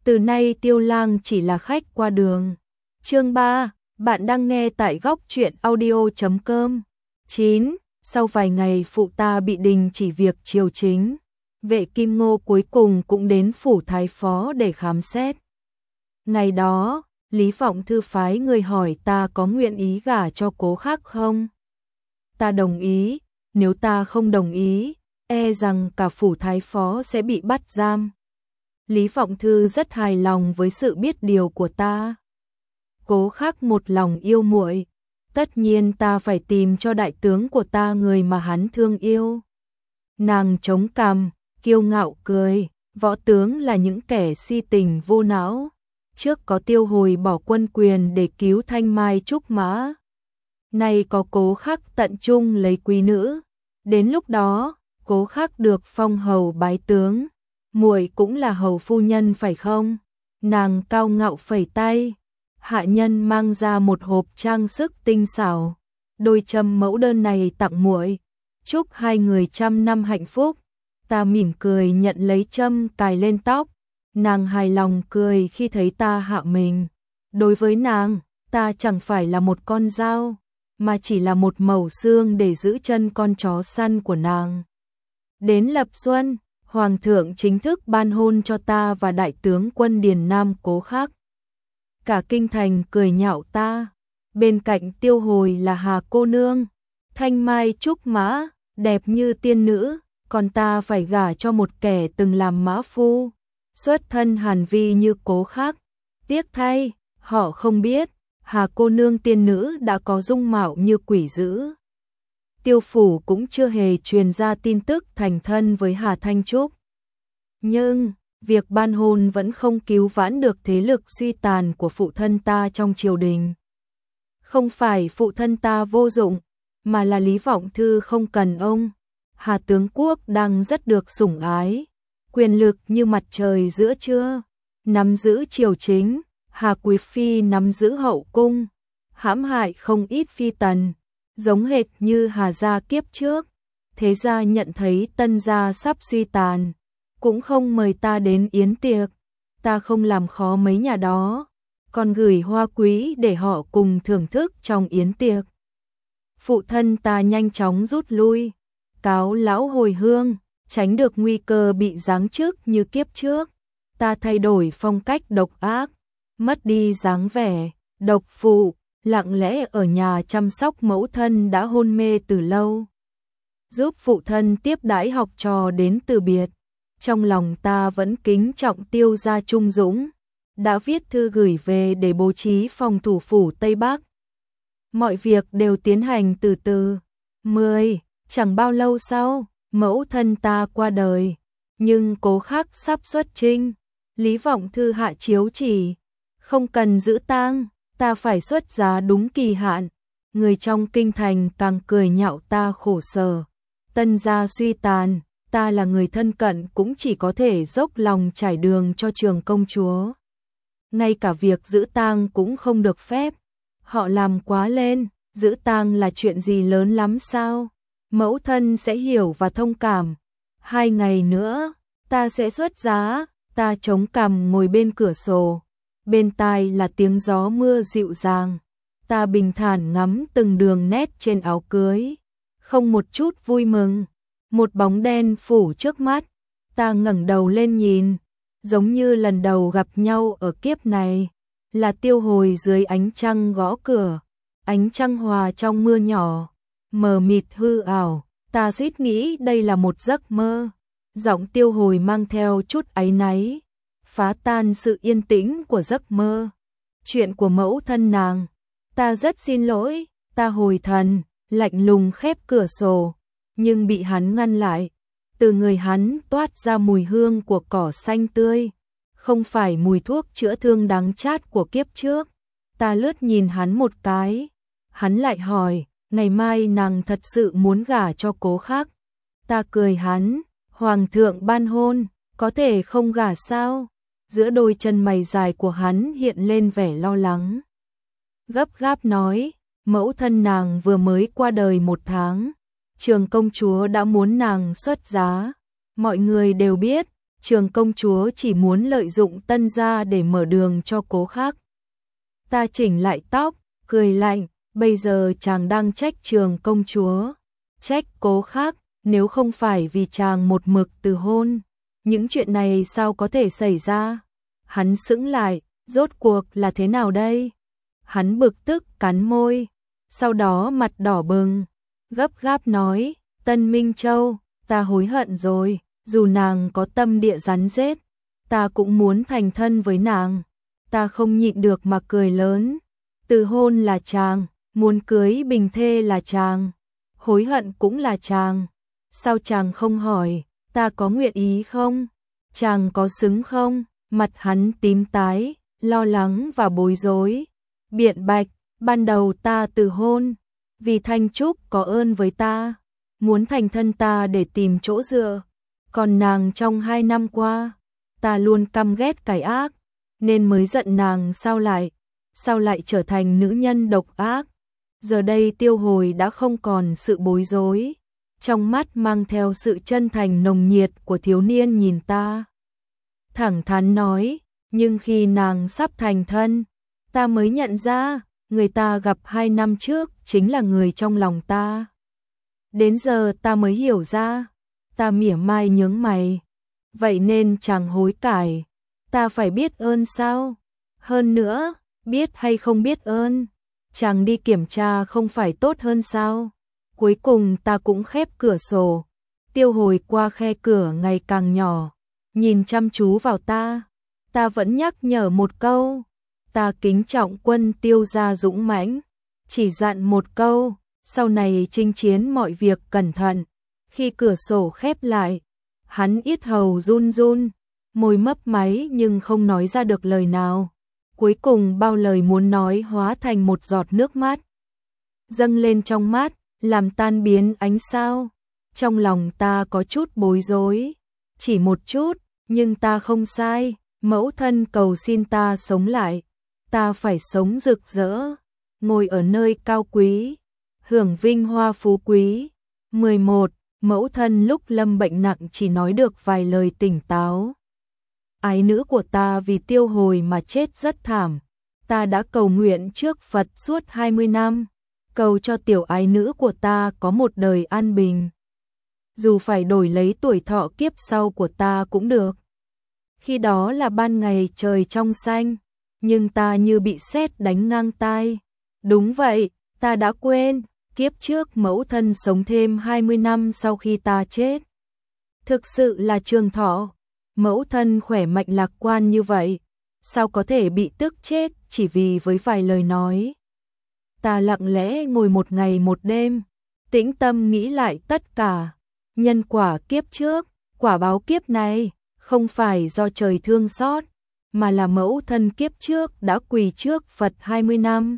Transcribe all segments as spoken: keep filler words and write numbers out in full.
Từ nay Tiêu Lang chỉ là khách qua đường. Chương ba, bạn đang nghe tại góc truyện audio chấm com. chín. Sau vài ngày phụ ta bị đình chỉ việc triều chính, Vệ Kim Ngô cuối cùng cũng đến phủ thái phó để khám xét. Ngày đó, Lý Vọng Thư phái người hỏi ta có nguyện ý gả cho Cố Khắc không? Ta đồng ý, nếu ta không đồng ý, e rằng cả phủ thái phó sẽ bị bắt giam. Lý Vọng Thư rất hài lòng với sự biết điều của ta. Cố Khắc một lòng yêu muội, tất nhiên ta phải tìm cho đại tướng của ta người mà hắn thương yêu. Nàng chống cằm, kiêu ngạo cười, võ tướng là những kẻ si tình vô não. Trước có Tiêu Hồi bỏ quân quyền để cứu Thanh Mai Trúc Mã, nay có Cố Khắc tận trung lấy quý nữ. Đến lúc đó, Cố Khắc được phong hầu bái tướng, muội cũng là hầu phu nhân phải không? Nàng cao ngạo phẩy tay, hạ nhân mang ra một hộp trang sức tinh xảo. Đôi châm mẫu đơn này tặng muội, chúc hai người trăm năm hạnh phúc. Ta mỉm cười nhận lấy châm cài lên tóc. Nàng hài lòng cười khi thấy ta hạ mình. Đối với nàng, ta chẳng phải là một con dao, mà chỉ là một mẩu xương để giữ chân con chó săn của nàng. Đến lập xuân, Hoàng thượng chính thức ban hôn cho ta và đại tướng quân Điền Nam Cố Khắc. Cả kinh thành cười nhạo ta. Bên cạnh Tiêu Hồi là Hà cô nương, Thanh Mai Trúc Mã, đẹp như tiên nữ, còn ta phải gả cho một kẻ từng làm mã phu, xuất thân hàn vi như Cố Khắc. Tiếc thay, họ không biết, Hà cô nương tiên nữ đã có dung mạo như quỷ dữ. Tiêu phủ cũng chưa hề truyền ra tin tức thành thân với Hà Thanh Trúc. Nhưng, việc ban hôn vẫn không cứu vãn được thế lực suy tàn của phụ thân ta trong triều đình. Không phải phụ thân ta vô dụng, mà là Lý Vọng Thư không cần ông. Hà tướng quốc đang rất được sủng ái, quyền lực như mặt trời giữa trưa, nắm giữ triều chính. Hà quý phi nắm giữ hậu cung, hãm hại không ít phi tần, giống hệt như Hà gia kiếp trước. Thế gia nhận thấy Tân gia sắp suy tàn, cũng không mời ta đến yến tiệc. Ta không làm khó mấy nhà đó, còn gửi hoa quý để họ cùng thưởng thức trong yến tiệc. Phụ thân ta nhanh chóng rút lui, cáo lão hồi hương, tránh được nguy cơ bị giáng chức như kiếp trước. Ta thay đổi phong cách độc ác, mất đi dáng vẻ độc phụ, lặng lẽ ở nhà chăm sóc mẫu thân đã hôn mê từ lâu, giúp phụ thân tiếp đãi học trò đến từ biệt. Trong lòng ta vẫn kính trọng Tiêu gia trung dũng, đã viết thư gửi về để bố trí phòng thủ phủ Tây Bắc. Mọi việc đều tiến hành từ từ. Mười, chẳng bao lâu sau, mẫu thân ta qua đời, nhưng Cố Khắc sắp xuất chinh. Lý Vọng Thư hạ chiếu chỉ, không cần giữ tang, ta phải xuất giá đúng kỳ hạn. Người trong kinh thành càng cười nhạo ta khổ sở. Tân gia suy tàn, ta là người thân cận cũng chỉ có thể dốc lòng trải đường cho Trường công chúa. Ngay cả việc giữ tang cũng không được phép. Họ làm quá lên, giữ tang là chuyện gì lớn lắm sao? Mẫu thân sẽ hiểu và thông cảm. Hai ngày nữa, ta sẽ xuất giá. Ta chống cằm ngồi bên cửa sổ, bên tai là tiếng gió mưa dịu dàng. Ta bình thản ngắm từng đường nét trên áo cưới, không một chút vui mừng. Một bóng đen phủ trước mắt, ta ngẩng đầu lên nhìn, giống như lần đầu gặp nhau ở kiếp này, là Tiêu Hồi dưới ánh trăng gõ cửa. Ánh trăng hòa trong mưa nhỏ, mờ mịt hư ảo, ta suýt nghĩ đây là một giấc mơ. Giọng Tiêu Hồi mang theo chút áy náy, phá tan sự yên tĩnh của giấc mơ. Chuyện của mẫu thân nàng, ta rất xin lỗi. Ta hồi thần, lạnh lùng khép cửa sổ, nhưng bị hắn ngăn lại. Từ người hắn toát ra mùi hương của cỏ xanh tươi, không phải mùi thuốc chữa thương đắng chát của kiếp trước. Ta lướt nhìn hắn một cái, hắn lại hỏi, ngày mai nàng thật sự muốn gả cho Cố Khắc? Ta cười hắn, Hoàng thượng ban hôn, có thể không gả sao? Giữa đôi chân mày dài của hắn hiện lên vẻ lo lắng. Gấp gáp nói, mẫu thân nàng vừa mới qua đời một tháng, Trường công chúa đã muốn nàng xuất giá. Mọi người đều biết, Trường công chúa chỉ muốn lợi dụng Tân gia để mở đường cho Cố Khắc. Ta chỉnh lại tóc, cười lạnh, bây giờ chàng đang trách Trường công chúa, trách Cố Khắc, nếu không phải vì chàng một mực từ hôn, những chuyện này sao có thể xảy ra? Hắn sững lại, rốt cuộc là thế nào đây? Hắn bực tức cắn môi, sau đó mặt đỏ bừng, gấp gáp nói, Tân Minh Châu, ta hối hận rồi, dù nàng có tâm địa rắn rết, ta cũng muốn thành thân với nàng. Ta không nhịn được mà cười lớn, từ hôn là chàng, muốn cưới bình thê là chàng, hối hận cũng là chàng. Sao chàng không hỏi, ta có nguyện ý không? Chàng có xứng không? Mặt hắn tím tái, lo lắng và bối rối. Biện bạch, ban đầu ta từ hôn, vì Thanh Trúc có ơn với ta, muốn thành thân ta để tìm chỗ dựa. Còn nàng trong hai năm qua, ta luôn căm ghét cái ác, nên mới giận nàng sao lại, sao lại trở thành nữ nhân độc ác. Giờ đây Tiêu Hồi đã không còn sự bối rối, trong mắt mang theo sự chân thành nồng nhiệt của thiếu niên nhìn ta. Thẳng thắn nói, nhưng khi nàng sắp thành thân, ta mới nhận ra, người ta gặp hai năm trước chính là người trong lòng ta. Đến giờ ta mới hiểu ra, ta mỉa mai nhướng mày. Vậy nên chàng hối cải, ta phải biết ơn sao? Hơn nữa, biết hay không biết ơn, chàng đi kiểm tra không phải tốt hơn sao? Cuối cùng ta cũng khép cửa sổ. Tiêu Hồi qua khe cửa ngày càng nhỏ, nhìn chăm chú vào ta. Ta vẫn nhắc nhở một câu, ta kính trọng quân Tiêu gia dũng mãnh, chỉ dặn một câu, sau này chinh chiến mọi việc cẩn thận. Khi cửa sổ khép lại, hắn yết hầu run run, môi mấp máy nhưng không nói ra được lời nào. Cuối cùng bao lời muốn nói hóa thành một giọt nước mắt dâng lên trong mắt, làm tan biến ánh sao. Trong lòng ta có chút bối rối, chỉ một chút, nhưng ta không sai. Mẫu thân cầu xin ta sống lại, ta phải sống rực rỡ, ngồi ở nơi cao quý, hưởng vinh hoa phú quý. mười một. Mẫu thân lúc lâm bệnh nặng chỉ nói được vài lời tỉnh táo. Ái nữ của ta vì Tiêu Hồi mà chết rất thảm. Ta đã cầu nguyện trước Phật suốt hai mươi năm, cầu cho tiểu ái nữ của ta có một đời an bình. Dù phải đổi lấy tuổi thọ kiếp sau của ta cũng được. Khi đó là ban ngày trời trong xanh, nhưng ta như bị sét đánh ngang tai. Đúng vậy, ta đã quên, kiếp trước mẫu thân sống thêm hai mươi năm sau khi ta chết. Thực sự là trường thọ, mẫu thân khỏe mạnh lạc quan như vậy, sao có thể bị tức chết chỉ vì với vài lời nói. Ta lặng lẽ ngồi một ngày một đêm, tĩnh tâm nghĩ lại tất cả, nhân quả kiếp trước, quả báo kiếp này, không phải do trời thương xót, mà là mẫu thân kiếp trước đã quỳ trước Phật hai mươi năm.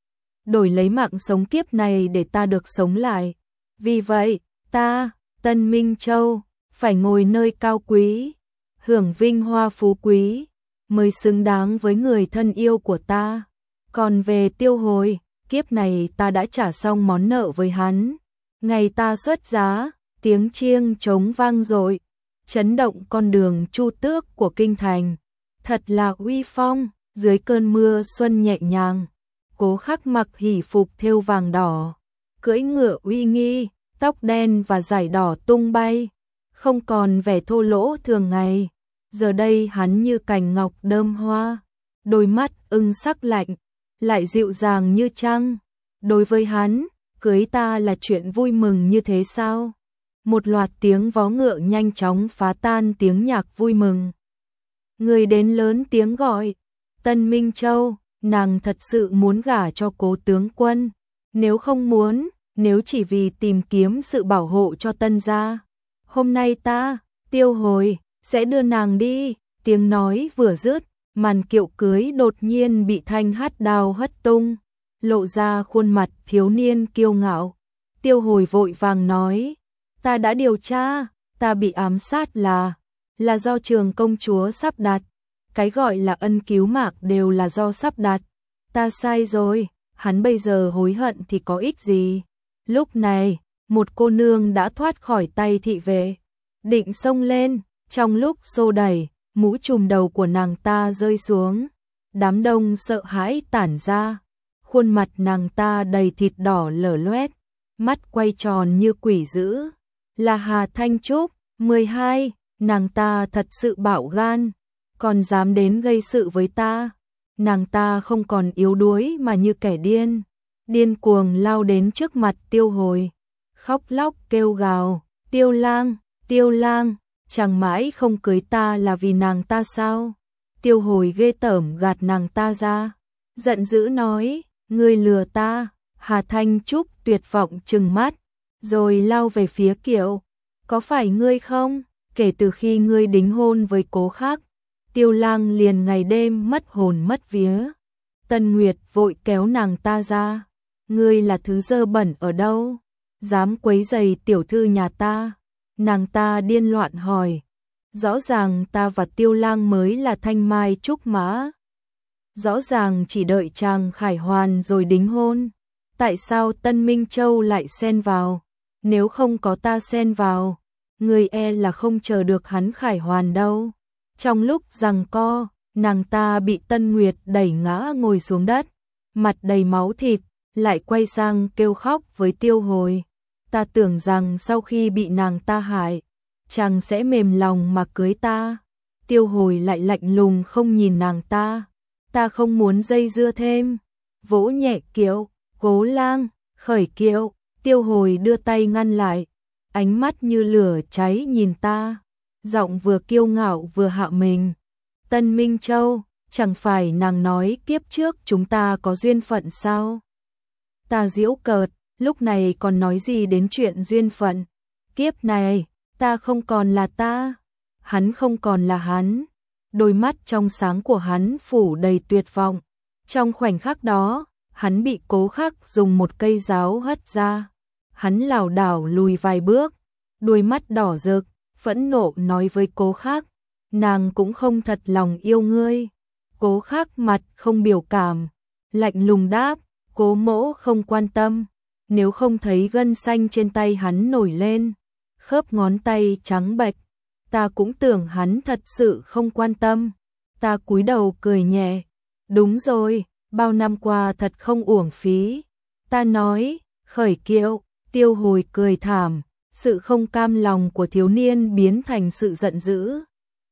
Đổi lấy mạng sống kiếp này để ta được sống lại. Vì vậy, ta, Tân Minh Châu, phải ngồi nơi cao quý, hưởng vinh hoa phú quý, mới xứng đáng với người thân yêu của ta. Còn về Tiêu Hồi, kiếp này ta đã trả xong món nợ với hắn. Ngày ta xuất giá, tiếng chiêng trống vang dội, chấn động con đường Chu Tước của kinh thành. Thật là uy phong, dưới cơn mưa xuân nhẹ nhàng. Cố Khắc mặc hỷ phục thêu vàng đỏ, cưỡi ngựa uy nghi, tóc đen và dải đỏ tung bay, không còn vẻ thô lỗ thường ngày. Giờ đây hắn như cành ngọc đơm hoa, đôi mắt ưng sắc lạnh, lại dịu dàng như trăng. Đối với hắn, cưới ta là chuyện vui mừng như thế sao? Một loạt tiếng vó ngựa nhanh chóng phá tan tiếng nhạc vui mừng. Người đến lớn tiếng gọi, Tân Minh Châu, nàng thật sự muốn gả cho Cố tướng quân. Nếu không muốn, nếu chỉ vì tìm kiếm sự bảo hộ cho Tân gia, hôm nay ta, Tiêu Hồi, sẽ đưa nàng đi. Tiếng nói vừa dứt, màn kiệu cưới đột nhiên bị thanh hát đao hất tung, lộ ra khuôn mặt thiếu niên kiêu ngạo. Tiêu Hồi vội vàng nói, ta đã điều tra, ta bị ám sát là, là do Trường công chúa sắp đặt. Cái gọi là ân cứu mạng đều là do sắp đặt. Ta sai rồi, hắn bây giờ hối hận thì có ích gì. Lúc này, một cô nương đã thoát khỏi tay thị vệ, định xông lên, Trong lúc xô đẩy, mũ trùm đầu của nàng ta rơi xuống. Đám đông sợ hãi tản ra. Khuôn mặt nàng ta đầy thịt đỏ lở loét, mắt quay tròn như quỷ dữ. Là Hà Thanh Trúc, mười hai, nàng ta thật sự bạo gan, còn dám đến gây sự với ta. Nàng ta không còn yếu đuối mà như kẻ điên, điên cuồng lao đến trước mặt Tiêu Hồi, khóc lóc kêu gào, Tiêu Lang, Tiêu Lang, chẳng mãi không cưới ta là vì nàng ta sao? Tiêu Hồi ghê tởm gạt nàng ta ra, giận dữ nói, ngươi lừa ta. Hà Thanh Trúc tuyệt vọng trừng mắt, rồi lao về phía Kiệu, có phải ngươi không? Kể từ khi ngươi đính hôn với Cố Khắc, Tiêu Lang liền ngày đêm mất hồn mất vía. Tân Nguyệt vội kéo nàng ta ra, ngươi là thứ dơ bẩn ở đâu, dám quấy rầy tiểu thư nhà ta? Nàng ta điên loạn hỏi, rõ ràng ta và Tiêu Lang mới là thanh mai trúc mã, rõ ràng chỉ đợi chàng khải hoàn rồi đính hôn, tại sao Tân Minh Châu lại xen vào? Nếu không có ta xen vào, người e là không chờ được hắn khải hoàn đâu. Trong lúc giằng co, nàng ta bị Tân Nguyệt đẩy ngã ngồi xuống đất, mặt đầy máu thịt, lại quay sang kêu khóc với Tiêu Hồi. Ta tưởng rằng sau khi bị nàng ta hại, chàng sẽ mềm lòng mà cưới ta. Tiêu Hồi lại lạnh lùng không nhìn nàng ta. Ta không muốn dây dưa thêm. Vỗ nhẹ Kiệu, Cố Lang, khởi Kiệu. Tiêu Hồi đưa tay ngăn lại, ánh mắt như lửa cháy nhìn ta, giọng vừa kiêu ngạo vừa hạ mình. Tân Minh Châu, chẳng phải nàng nói kiếp trước chúng ta có duyên phận sao? Ta giễu cợt, lúc này còn nói gì đến chuyện duyên phận? Kiếp này, ta không còn là ta, hắn không còn là hắn. Đôi mắt trong sáng của hắn phủ đầy tuyệt vọng. Trong khoảnh khắc đó, hắn bị Cố Khắc dùng một cây giáo hất ra. Hắn lảo đảo lùi vài bước, đôi mắt đỏ rực, phẫn nộ nói với Cố Khắc, nàng cũng không thật lòng yêu ngươi. Cố Khắc mặt không biểu cảm, lạnh lùng đáp, Cố mỗ không quan tâm. Nếu không thấy gân xanh trên tay hắn nổi lên, khớp ngón tay trắng bệch, ta cũng tưởng hắn thật sự không quan tâm. Ta cúi đầu cười nhẹ, đúng rồi, bao năm qua thật không uổng phí. Ta nói, khởi Kiệu. Tiêu Hồi cười thảm, sự không cam lòng của thiếu niên biến thành sự giận dữ.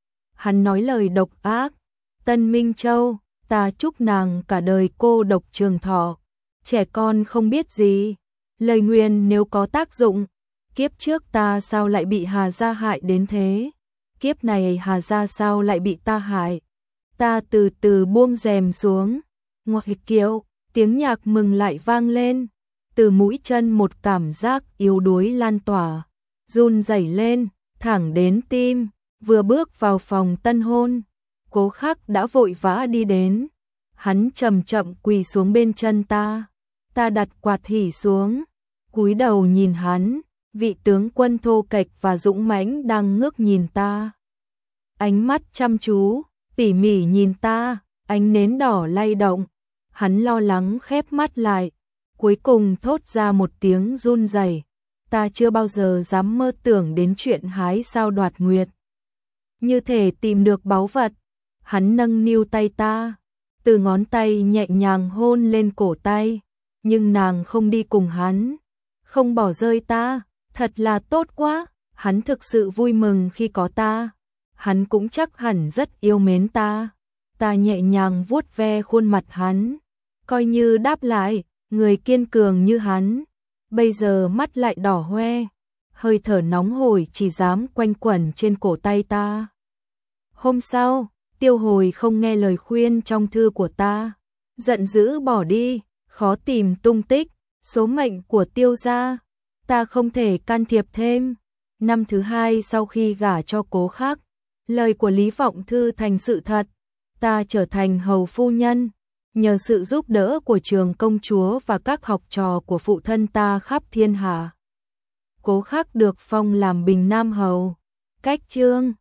Hắn nói lời độc ác, Tân Minh Châu, ta chúc nàng cả đời cô độc trường thọ. Trẻ con không biết gì, lời nguyền nếu có tác dụng, kiếp trước ta sao lại bị Hà gia hại đến thế? Kiếp này Hà gia sao lại bị ta hại? Ta từ từ buông rèm xuống, ngoặc Kiệu, tiếng nhạc mừng lại vang lên. Từ mũi chân một cảm giác yếu đuối lan tỏa, run rẩy lên, thẳng đến tim. Vừa bước vào phòng tân hôn, Cố Khắc đã vội vã đi đến. Hắn chậm chậm quỳ xuống bên chân ta. Ta đặt quạt hỉ xuống, cúi đầu nhìn hắn. Vị tướng quân thô kệch và dũng mãnh đang ngước nhìn ta. Ánh mắt chăm chú, tỉ mỉ nhìn ta, ánh nến đỏ lay động. Hắn lo lắng khép mắt lại. Cuối cùng thốt ra một tiếng run rẩy, ta chưa bao giờ dám mơ tưởng đến chuyện hái sao đoạt nguyệt. Như thể tìm được báu vật, hắn nâng niu tay ta, từ ngón tay nhẹ nhàng hôn lên cổ tay, nhưng nàng không đi cùng hắn, không bỏ rơi ta, thật là tốt quá, hắn thực sự vui mừng khi có ta, hắn cũng chắc hẳn rất yêu mến ta. Ta nhẹ nhàng vuốt ve khuôn mặt hắn, coi như đáp lại. Người kiên cường như hắn, bây giờ mắt lại đỏ hoe, hơi thở nóng hổi chỉ dám quanh quẩn trên cổ tay ta. Hôm sau, Tiêu Hồi không nghe lời khuyên trong thư của ta, giận dữ bỏ đi, khó tìm tung tích, số mệnh của Tiêu gia, ta không thể can thiệp thêm. Năm thứ hai sau khi gả cho Cố Khắc, lời của Lý Vọng Thư thành sự thật, ta trở thành hầu phu nhân. Nhờ sự giúp đỡ của trường công chúa và các học trò của phụ thân ta khắp thiên hạ, Cố Khắc được phong làm Bình Nam hầu. Cách chương